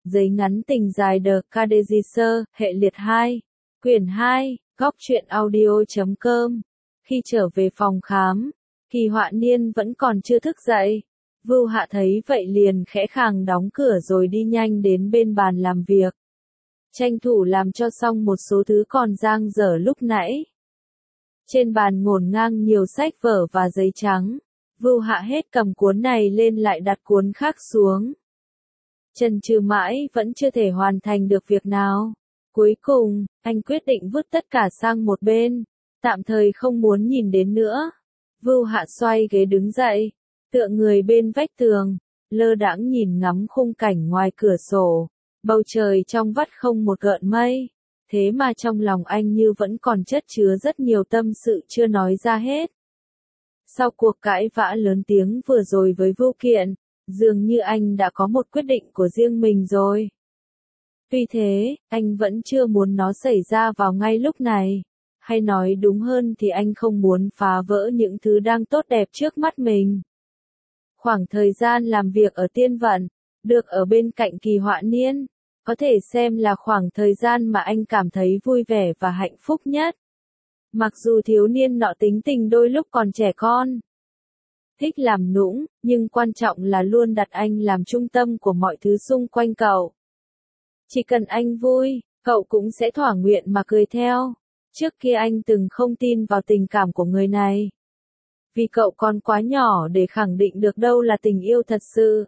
Giấy ngắn tình dài The Cadegisser, hệ liệt 2, quyển 2, góc truyện audio.com. Khi trở về phòng khám, Kỳ Họa Niên vẫn còn chưa thức dậy. Vưu Hạ thấy vậy liền khẽ khàng đóng cửa rồi đi nhanh đến bên bàn làm việc. Tranh thủ làm cho xong một số thứ còn dang dở lúc nãy. Trên bàn ngổn ngang nhiều sách vở và giấy trắng. Vưu Hạ hết cầm cuốn này lên lại đặt cuốn khác xuống. Chần chừ mãi vẫn chưa thể hoàn thành được việc nào. Cuối cùng, anh quyết định vứt tất cả sang một bên. Tạm thời không muốn nhìn đến nữa. Vưu Hạ xoay ghế đứng dậy. Tựa người bên vách tường. Lơ đãng nhìn ngắm khung cảnh ngoài cửa sổ. Bầu trời trong vắt không một gợn mây. Thế mà trong lòng anh như vẫn còn chất chứa rất nhiều tâm sự chưa nói ra hết. Sau cuộc cãi vã lớn tiếng vừa rồi với Vưu Kiện, dường như anh đã có một quyết định của riêng mình rồi. Tuy thế, anh vẫn chưa muốn nó xảy ra vào ngay lúc này. Hay nói đúng hơn thì anh không muốn phá vỡ những thứ đang tốt đẹp trước mắt mình. Khoảng thời gian làm việc ở Tiên Vận, được ở bên cạnh Kỳ Họa Niên, có thể xem là khoảng thời gian mà anh cảm thấy vui vẻ và hạnh phúc nhất. Mặc dù thiếu niên nọ tính tình đôi lúc còn trẻ con, thích làm nũng, nhưng quan trọng là luôn đặt anh làm trung tâm của mọi thứ xung quanh cậu. Chỉ cần anh vui, cậu cũng sẽ thỏa nguyện mà cười theo. Trước kia anh từng không tin vào tình cảm của người này. Vì cậu còn quá nhỏ để khẳng định được đâu là tình yêu thật sự.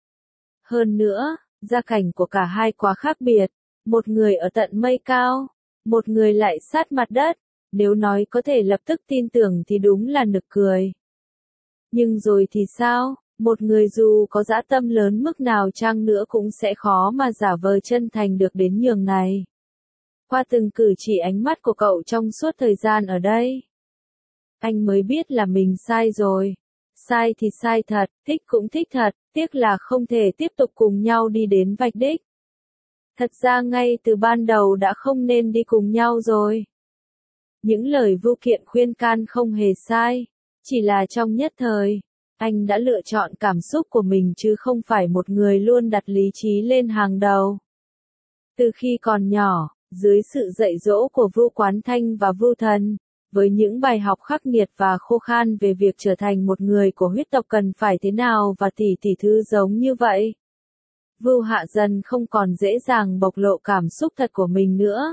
Hơn nữa, gia cảnh của cả hai quá khác biệt. Một người ở tận mây cao, một người lại sát mặt đất. Nếu nói có thể lập tức tin tưởng thì đúng là nực cười. Nhưng rồi thì sao? Một người dù có dã tâm lớn mức nào chăng nữa cũng sẽ khó mà giả vờ chân thành được đến nhường này. Qua từng cử chỉ ánh mắt của cậu trong suốt thời gian ở đây, anh mới biết là mình sai rồi. Sai thì sai thật, thích cũng thích thật, tiếc là không thể tiếp tục cùng nhau đi đến vạch đích. Thật ra ngay từ ban đầu đã không nên đi cùng nhau rồi. Những lời Vưu Kiện khuyên can không hề sai, chỉ là trong nhất thời, anh đã lựa chọn cảm xúc của mình chứ không phải một người luôn đặt lý trí lên hàng đầu. Từ khi còn nhỏ, dưới sự dạy dỗ của Vưu Quán Thanh và Vưu Thần, với những bài học khắc nghiệt và khô khan về việc trở thành một người của huyết tộc cần phải thế nào và tỷ thứ giống như vậy, Vưu Hạ dần không còn dễ dàng bộc lộ cảm xúc thật của mình nữa.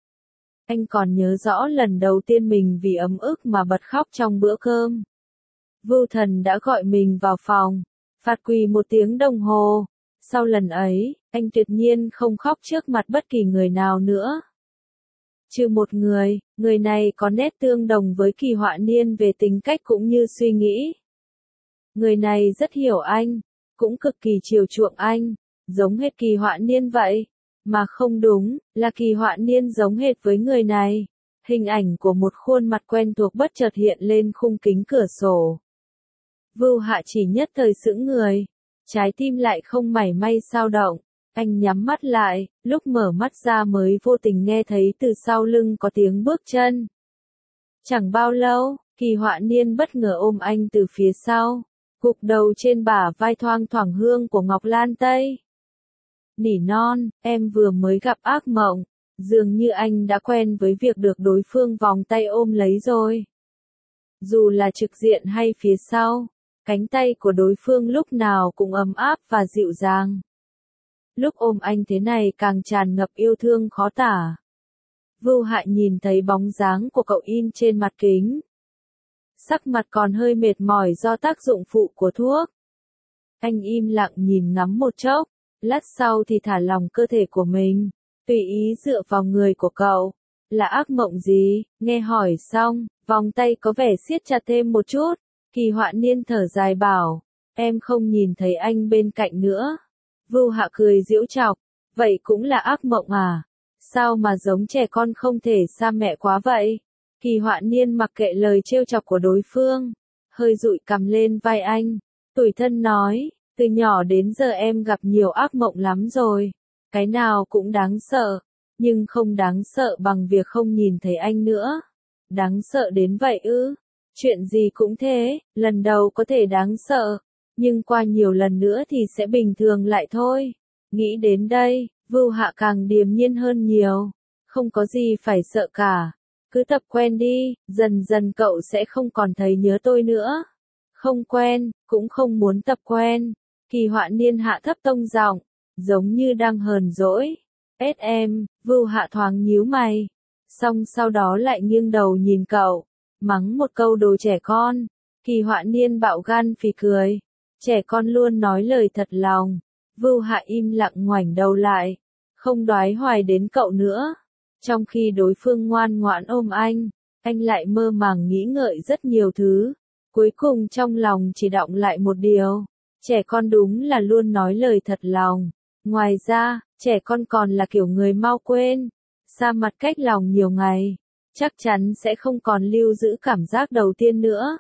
Anh còn nhớ rõ lần đầu tiên mình vì ấm ức mà bật khóc trong bữa cơm. Vưu Thần đã gọi mình vào phòng, phạt quỳ 1 tiếng đồng hồ. Sau lần ấy, anh tuyệt nhiên không khóc trước mặt bất kỳ người nào nữa. Trừ một người, người này có nét tương đồng với Kỳ Họa Niên về tính cách cũng như suy nghĩ. Người này rất hiểu anh, cũng cực kỳ chiều chuộng anh, giống hệt Kỳ Họa Niên vậy. Mà không đúng, là Kỳ Họa Niên giống hệt với người này. Hình ảnh của một khuôn mặt quen thuộc bất chợt hiện lên khung kính cửa sổ. Vưu Hạ chỉ nhất thời sững người, trái tim lại không mảy may xao động. Anh nhắm mắt lại, lúc mở mắt ra mới vô tình nghe thấy từ sau lưng có tiếng bước chân. Chẳng bao lâu, Kỳ Họa Niên bất ngờ ôm anh từ phía sau, gục đầu trên bả vai thoang thoảng hương của Ngọc Lan Tây. Nỉ non, em vừa mới gặp ác mộng, dường như anh đã quen với việc được đối phương vòng tay ôm lấy rồi. Dù là trực diện hay phía sau, cánh tay của đối phương lúc nào cũng ấm áp và dịu dàng. Lúc ôm anh thế này càng tràn ngập yêu thương khó tả. Vưu Hạ nhìn thấy bóng dáng của cậu in trên mặt kính. Sắc mặt còn hơi mệt mỏi do tác dụng phụ của thuốc. Anh im lặng nhìn ngắm một chốc, lát sau thì thả lỏng cơ thể của mình, tùy ý dựa vào người của cậu. Là ác mộng gì? Nghe hỏi xong, vòng tay có vẻ siết chặt thêm một chút. Kỳ Họa Niên thở dài bảo, em không nhìn thấy anh bên cạnh nữa. Vưu Hạ cười giễu chọc, vậy cũng là ác mộng à? Sao mà giống trẻ con không thể xa mẹ quá vậy? Kỳ Họa Niên mặc kệ lời trêu chọc của đối phương, hơi dụi cằm lên vai anh, tủi thân nói, từ nhỏ đến giờ em gặp nhiều ác mộng lắm rồi, cái nào cũng đáng sợ, nhưng không đáng sợ bằng việc không nhìn thấy anh nữa. Đáng sợ đến vậy ư? Chuyện gì cũng thế, lần đầu có thể đáng sợ, nhưng qua nhiều lần nữa thì sẽ bình thường lại thôi. Nghĩ đến đây, Vưu Hạ càng điềm nhiên hơn nhiều. Không có gì phải sợ cả. Cứ tập quen đi, dần dần cậu sẽ không còn thấy nhớ tôi nữa. Không quen, cũng không muốn tập quen. Kỳ Họa Niên hạ thấp tông giọng, giống như đang hờn dỗi. Em, Vưu Hạ thoáng nhíu mày. Xong sau đó lại nghiêng đầu nhìn cậu, mắng một câu đồ trẻ con. Kỳ Họa Niên bạo gan phì cười. Trẻ con luôn nói lời thật lòng. Vưu Hạ im lặng ngoảnh đầu lại, không đoái hoài đến cậu nữa. Trong khi đối phương ngoan ngoãn ôm anh lại mơ màng nghĩ ngợi rất nhiều thứ. Cuối cùng trong lòng chỉ đọng lại một điều. Trẻ con đúng là luôn nói lời thật lòng. Ngoài ra, trẻ con còn là kiểu người mau quên. Xa mặt cách lòng nhiều ngày. Chắc chắn sẽ không còn lưu giữ cảm giác đầu tiên nữa.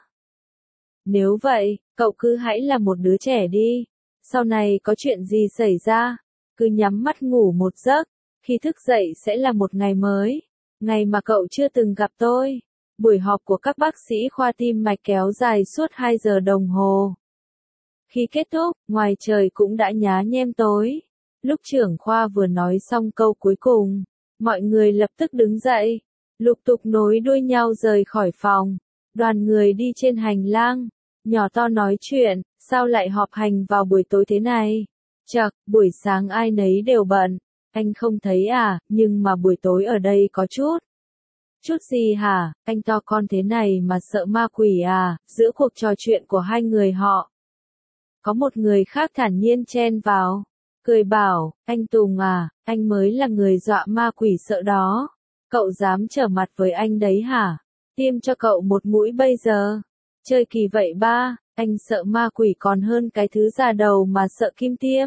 Nếu vậy, cậu cứ hãy là một đứa trẻ đi. Sau này có chuyện gì xảy ra, cứ nhắm mắt ngủ một giấc. Khi thức dậy sẽ là một ngày mới. Ngày mà cậu chưa từng gặp tôi. Buổi họp của các bác sĩ khoa tim mạch kéo dài suốt 2 giờ đồng hồ. Khi kết thúc, ngoài trời cũng đã nhá nhem tối. Lúc trưởng khoa vừa nói xong câu cuối cùng, mọi người lập tức đứng dậy, lục tục nối đuôi nhau rời khỏi phòng. Đoàn người đi trên hành lang, nhỏ to nói chuyện, sao lại họp hành vào buổi tối thế này? Chậc, buổi sáng ai nấy đều bận, anh không thấy à, nhưng mà buổi tối ở đây có chút. Chút gì hả, anh to con thế này mà sợ ma quỷ à? Giữa cuộc trò chuyện của hai người họ, có một người khác thản nhiên chen vào, cười bảo, anh Tùng à, anh mới là người dọa ma quỷ sợ đó. Cậu dám trở mặt với anh đấy hả? Tiêm cho cậu một mũi bây giờ. Chơi kỳ vậy ba, anh sợ ma quỷ còn hơn cái thứ già đầu mà sợ kim tiêm.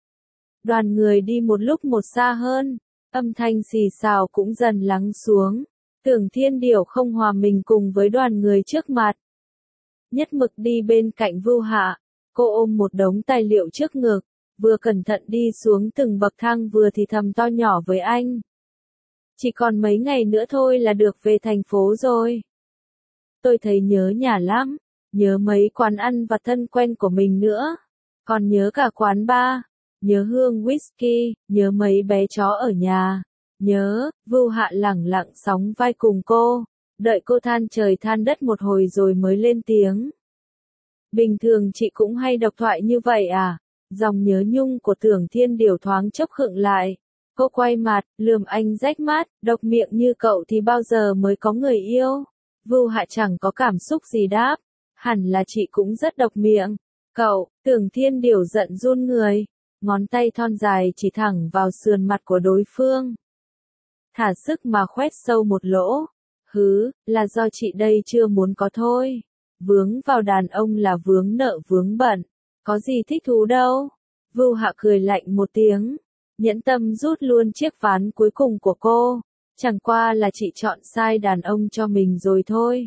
Đoàn người đi một lúc một xa hơn, âm thanh xì xào cũng dần lắng xuống. Tưởng Thiên Điểu không hòa mình cùng với đoàn người trước mặt. Nhất mực đi bên cạnh Vưu Hạ, cô ôm một đống tài liệu trước ngực, vừa cẩn thận đi xuống từng bậc thang vừa thì thầm to nhỏ với anh. Chỉ còn mấy ngày nữa thôi là được về thành phố rồi. Tôi thấy nhớ nhà lắm, nhớ mấy quán ăn và thân quen của mình nữa. Còn nhớ cả quán bar, nhớ hương whisky, nhớ mấy bé chó ở nhà. Nhớ, Vưu Hạ lẳng lặng sóng vai cùng cô, đợi cô than trời than đất một hồi rồi mới lên tiếng. Bình thường chị cũng hay độc thoại như vậy à? Dòng nhớ nhung của Tưởng Thiên Điểu thoáng chốc khựng lại. Cô quay mặt, lườm anh rách mắt, độc miệng như cậu thì bao giờ mới có người yêu? Vưu Hạ chẳng có cảm xúc gì đáp. Hẳn là chị cũng rất độc miệng. Cậu, Tưởng Thiên Điểu giận run người. Ngón tay thon dài chỉ thẳng vào sườn mặt của đối phương. Thả sức mà khoét sâu một lỗ. Hứ, là do chị đây chưa muốn có thôi. Vướng vào đàn ông là vướng nợ vướng bận. Có gì thích thú đâu. Vưu Hạ cười lạnh một tiếng. Nhẫn tâm rút luôn chiếc ván cuối cùng của cô. Chẳng qua là chị chọn sai đàn ông cho mình rồi thôi.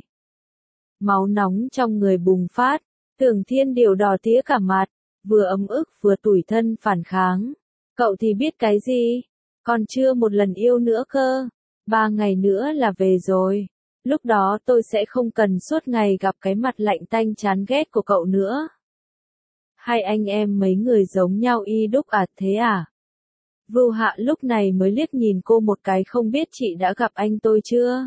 Máu nóng trong người bùng phát. Tưởng Thiên Điểu đỏ tía cả mặt. Vừa ấm ức vừa tủi thân phản kháng. Cậu thì biết cái gì? Còn chưa một lần yêu nữa cơ. 3 ngày nữa là về rồi. Lúc đó tôi sẽ không cần suốt ngày gặp cái mặt lạnh tanh chán ghét của cậu nữa. Hai anh em mấy người giống nhau y đúc à thế à? Vưu Hạ lúc này mới liếc nhìn cô một cái không biết chị đã gặp anh tôi chưa?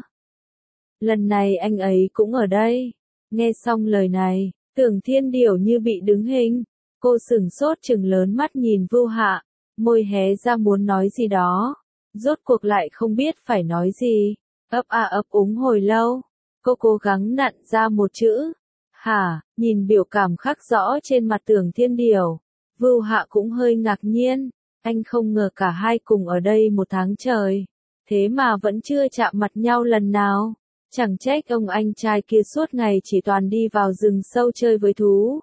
Lần này anh ấy cũng ở đây. Nghe xong lời này, Tưởng Thiên Điểu như bị đứng hình. Cô sửng sốt trừng lớn mắt nhìn Vưu Hạ, môi hé ra muốn nói gì đó. Rốt cuộc lại không biết phải nói gì. Ấp a ấp úng hồi lâu. Cô cố gắng nặn ra một chữ. Hả, nhìn biểu cảm khắc rõ trên mặt Tưởng Thiên Điểu. Vưu Hạ cũng hơi ngạc nhiên. Anh không ngờ cả hai cùng ở đây 1 tháng trời. Thế mà vẫn chưa chạm mặt nhau lần nào. Chẳng trách ông anh trai kia suốt ngày chỉ toàn đi vào rừng sâu chơi với thú.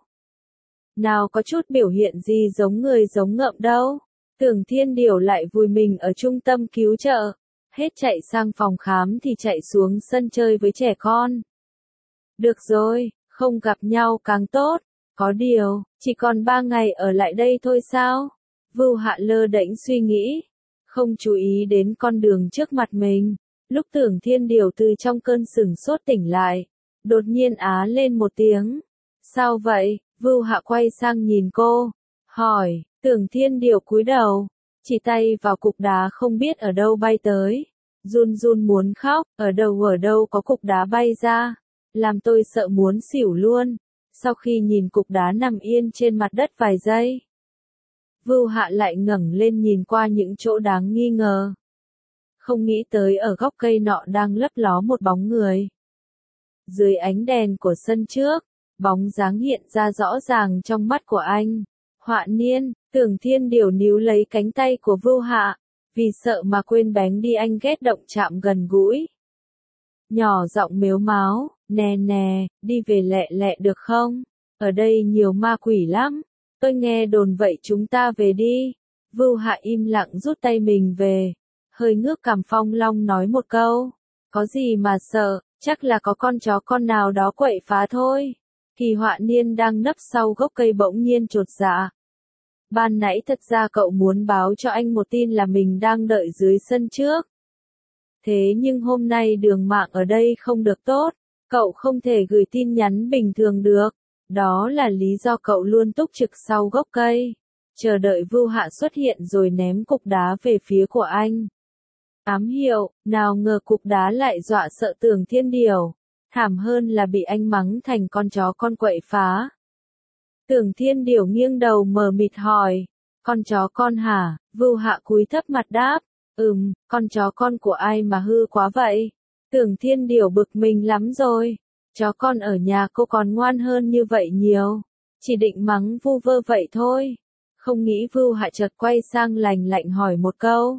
Nào có chút biểu hiện gì giống người giống ngợm đâu. Tưởng Thiên Điểu lại vùi mình ở trung tâm cứu trợ. Hết chạy sang phòng khám thì chạy xuống sân chơi với trẻ con. Được rồi, không gặp nhau càng tốt. Có điều, chỉ còn 3 ngày ở lại đây thôi sao? Vưu Hạ lơ đễnh suy nghĩ. Không chú ý đến con đường trước mặt mình. Lúc Tưởng Thiên Điểu từ trong cơn sửng sốt tỉnh lại. Đột nhiên á lên một tiếng. Sao vậy? Vưu Hạ quay sang nhìn cô. Hỏi, Tưởng Thiên Điều cúi đầu, chỉ tay vào cục đá không biết ở đâu bay tới. Run run muốn khóc, ở đâu có cục đá bay ra. Làm tôi sợ muốn xỉu luôn. Sau khi nhìn cục đá nằm yên trên mặt đất vài giây, Vưu Hạ lại ngẩng lên nhìn qua những chỗ đáng nghi ngờ. Không nghĩ tới ở góc cây nọ đang lấp ló một bóng người. Dưới ánh đèn của sân trước, bóng dáng hiện ra rõ ràng trong mắt của anh. Họa Niên, Tưởng Thiên Điều níu lấy cánh tay của Vưu Hạ, vì sợ mà quên bén đi anh ghét động chạm gần gũi. Nhỏ giọng mếu máo, nè nè, đi về lẹ lẹ được không? Ở đây nhiều ma quỷ lắm. Tôi nghe đồn vậy chúng ta về đi. Vưu Hạ im lặng rút tay mình về. Hơi ngước cằm Phong Long nói một câu. Có gì mà sợ, chắc là có con chó con nào đó quậy phá thôi. Kỳ Họa Niên đang nấp sau gốc cây bỗng nhiên chột dạ. Ban nãy thật ra cậu muốn báo cho anh một tin là mình đang đợi dưới sân trước. Thế nhưng hôm nay đường mạng ở đây không được tốt, cậu không thể gửi tin nhắn bình thường được. Đó là lý do cậu luôn túc trực sau gốc cây, chờ đợi Vưu Hạ xuất hiện rồi ném cục đá về phía của anh. Ám hiệu, nào ngờ cục đá lại dọa sợ Tưởng Thiên Điều, thảm hơn là bị anh mắng thành con chó con quậy phá. Tưởng Thiên Điều nghiêng đầu mờ mịt hỏi, con chó con hả? Vưu Hạ cúi thấp mặt đáp, con chó con của ai mà hư quá vậy? Tưởng Thiên Điều bực mình lắm rồi, chó con ở nhà cô còn ngoan hơn như vậy nhiều, chỉ định mắng vu vơ vậy thôi. Không nghĩ Vưu Hạ chợt quay sang lạnh lạnh hỏi một câu.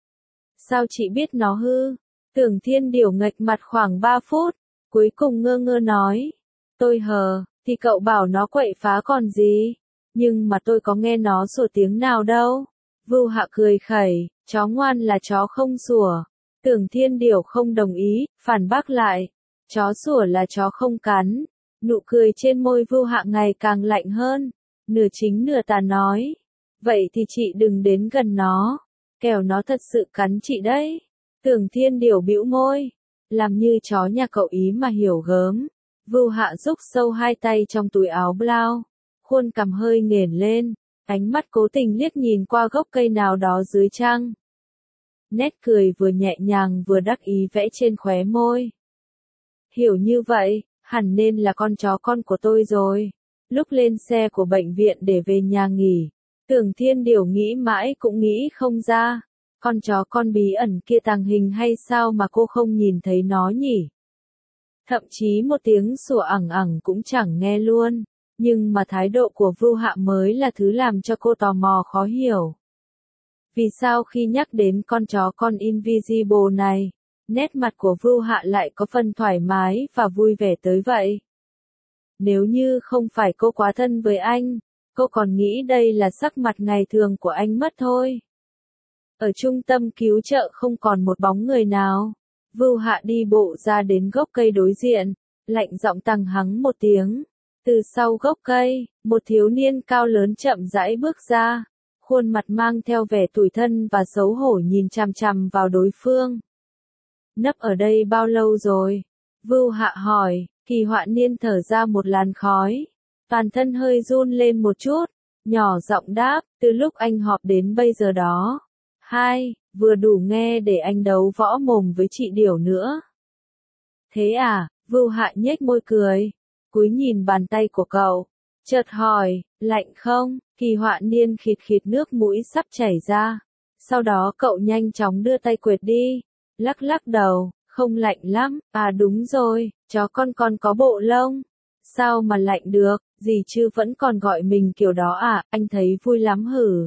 Sao chị biết nó hư? Tưởng Thiên Điều nghệch mặt khoảng 3 phút, cuối cùng ngơ ngơ nói, tôi thì cậu bảo nó quậy phá còn gì, nhưng mà tôi có nghe nó sủa tiếng nào đâu. Vưu Hạ cười khẩy, chó ngoan là chó không sủa. Tưởng Thiên Điều không đồng ý, phản bác lại, chó sủa là chó không cắn. Nụ cười trên môi Vưu Hạ ngày càng lạnh hơn, nửa chính nửa tà nói, vậy thì chị đừng đến gần nó, kẻo nó thật sự cắn chị đấy. Tưởng Thiên Điều bĩu môi, làm như chó nhà cậu ý mà hiểu gớm. Vưu Hạ rúc sâu hai tay trong túi áo blau, khuôn cằm hơi nghển lên, ánh mắt cố tình liếc nhìn qua gốc cây nào đó dưới trăng. Nét cười vừa nhẹ nhàng vừa đắc ý vẽ trên khóe môi. Hiểu như vậy, hẳn nên là con chó con của tôi rồi. Lúc lên xe của bệnh viện để về nhà nghỉ, Tưởng Thiên Điều nghĩ mãi cũng nghĩ không ra. Con chó con bí ẩn kia tàng hình hay sao mà cô không nhìn thấy nó nhỉ? Thậm chí một tiếng sủa ẳng ẳng cũng chẳng nghe luôn. Nhưng mà thái độ của Vưu Hạ mới là thứ làm cho cô tò mò khó hiểu. Vì sao khi nhắc đến con chó con Invisible này, nét mặt của Vưu Hạ lại có phần thoải mái và vui vẻ tới vậy? Nếu như không phải cô quá thân với anh, cô còn nghĩ đây là sắc mặt ngày thường của anh mất thôi. Ở trung tâm cứu trợ không còn một bóng người nào. Vưu Hạ đi bộ ra đến gốc cây đối diện, lạnh giọng tằng hắng một tiếng. Từ sau gốc cây, một thiếu niên cao lớn chậm rãi bước ra, khuôn mặt mang theo vẻ tủi thân và xấu hổ nhìn chằm chằm vào đối phương. Nấp ở đây bao lâu rồi? Vưu Hạ hỏi. Kỳ Họa Niên thở ra một làn khói, toàn thân hơi run lên một chút, nhỏ giọng đáp, từ lúc anh họp đến bây giờ đó. Vừa đủ nghe để anh đấu võ mồm với chị Điểu nữa. Thế à? Vưu Hạ nhếch môi cười, cúi nhìn bàn tay của cậu, chợt hỏi, lạnh không? Kỳ Họa Niên khịt khịt nước mũi sắp chảy ra. Sau đó cậu nhanh chóng đưa tay quệt đi, lắc lắc đầu, không lạnh lắm. À đúng rồi, chó con còn có bộ lông. Sao mà lạnh được, gì chứ vẫn còn gọi mình kiểu đó à, anh thấy vui lắm hử?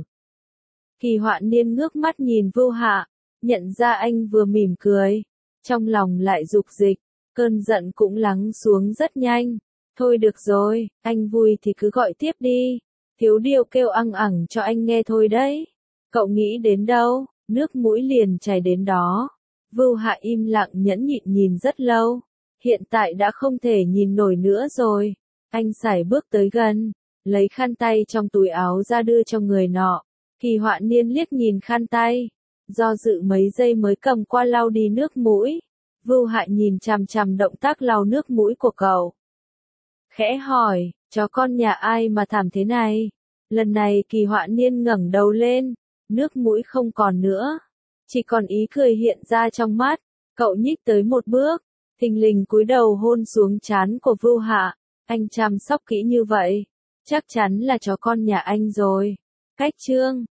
Kỳ Họa Niên ngước mắt nhìn Vưu Hạ, nhận ra anh vừa mỉm cười, trong lòng lại dục dịch, cơn giận cũng lắng xuống rất nhanh. Thôi được rồi, anh vui thì cứ gọi tiếp đi, thiếu điều kêu ăng ẳng cho anh nghe thôi đấy. Cậu nghĩ đến đâu, nước mũi liền chảy đến đó. Vưu Hạ im lặng nhẫn nhịn nhìn rất lâu, hiện tại đã không thể nhìn nổi nữa rồi. Anh sải bước tới gần, lấy khăn tay trong túi áo ra đưa cho người nọ. Kỳ Họa Niên liếc nhìn khăn tay, do dự mấy giây mới cầm qua lau đi nước mũi. Vưu Hạ nhìn chằm chằm động tác lau nước mũi của cậu. Khẽ hỏi, chó con nhà ai mà thảm thế này? Lần này Kỳ Họa Niên ngẩng đầu lên, nước mũi không còn nữa, chỉ còn ý cười hiện ra trong mắt. Cậu nhích tới một bước, thình lình cúi đầu hôn xuống trán của Vưu Hạ. Anh chăm sóc kỹ như vậy, chắc chắn là chó con nhà anh rồi. Cách chương